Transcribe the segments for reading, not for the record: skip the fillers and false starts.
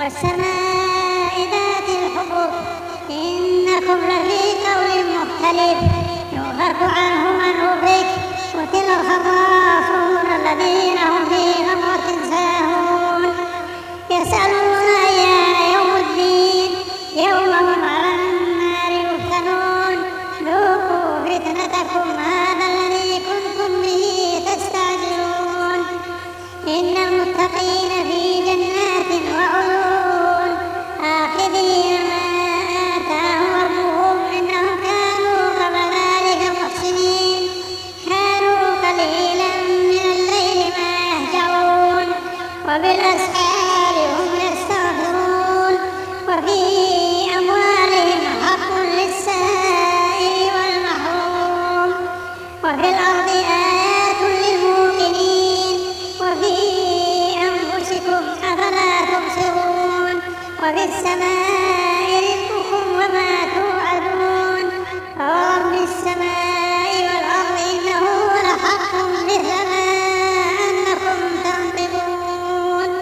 والسماء ذات الحبك إنكم لفي قول مختلف يؤفك عنه من أفك قتل الخراصون الذين هم في غمرة ساهون يسألون أيان يوم الدين يوم هم على النار يفتنون ذوقوا فتنتكم هذا الذي كنتم به تستعجلون إن المتقين في جنات وعيون آخذين ما آتاهم ربهم إنهم كانوا قبل ذلك محسنين كانوا قليلا من الليل ما يهجعون وبالأسحار هم يستغفرون وفي أموالهم حق للسائل والمحروم وفي الأرض آيات للمؤمنين وفي أنفسكم أفلا تبصرون وفي السماء رزقكم وما توعدون فرب السماء والأرض إنه لحق مثل ما أنكم تنطقون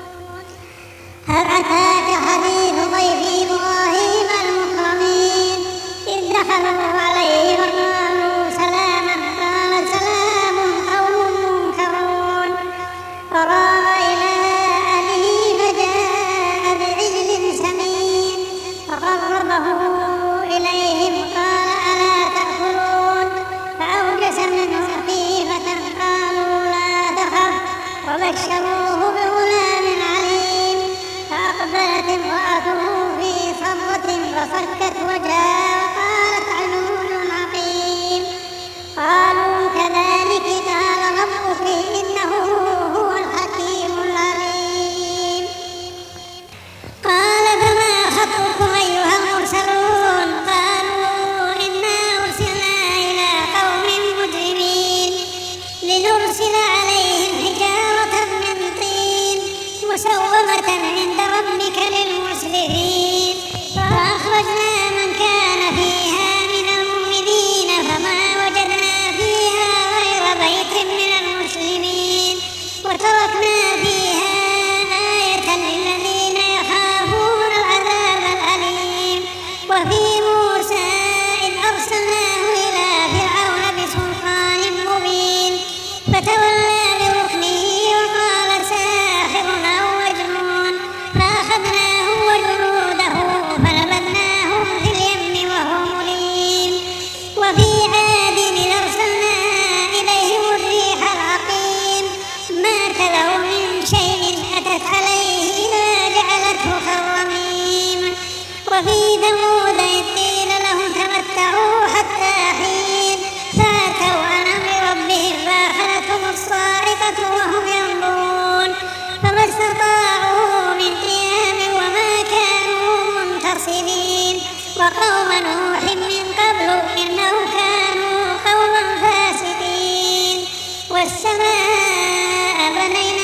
هل أتاك حديث ضيف إبراهيم المكرمين إذ دخلوا عليه وقالوا سلاما قال سلام قوم منكرون فراغ إلى أهله فجاء بعجل سمين فقربه إليهم قال ألا تأكلون فأوجس منهم خيفة قالوا لا تخف وبشروه بغلام عليم فأقبلت امرأته في صرة فصكت وجهها وقالت عجوز عقيم قالوا كذلك قال ربك إنه هو الحكيم العليم قال فما خطبكم أيها المرسلون قالوا إنا أرسلنا إلى قوم مجرمين لنرسل عليهم حجارة من طين مسومة عند ربك للمسرفين فأخرجنا من كان فيها من المؤمنين فما وجدنا فيها غير بيت من المسلمين وتركنا فيها آية للذين يخافون العذاب الأليم وفي موسى إذ أرسلناه إلى فرعون بسلطان مبين فتولى بركنه وقال ساحر أو مجنون فأخذناه وجنوده فنبذناهم في اليم وهو مليم وفي عاد إذ أرسلنا إليهم الريح العقيم ما تذر من شيء أتت عليه إلا جعلته كالرميم وفي ثمود إذ قيل لهم تمتعوا حتى حين فأتوا عن أمر ربهم فأخذتهم الصاعقة وهم ينظرون فما استطاعوا من قيام وما كانوا منتصرين وقوم نوح من قبل إنهم كانوا قوما فاسقين والسماء بنيناها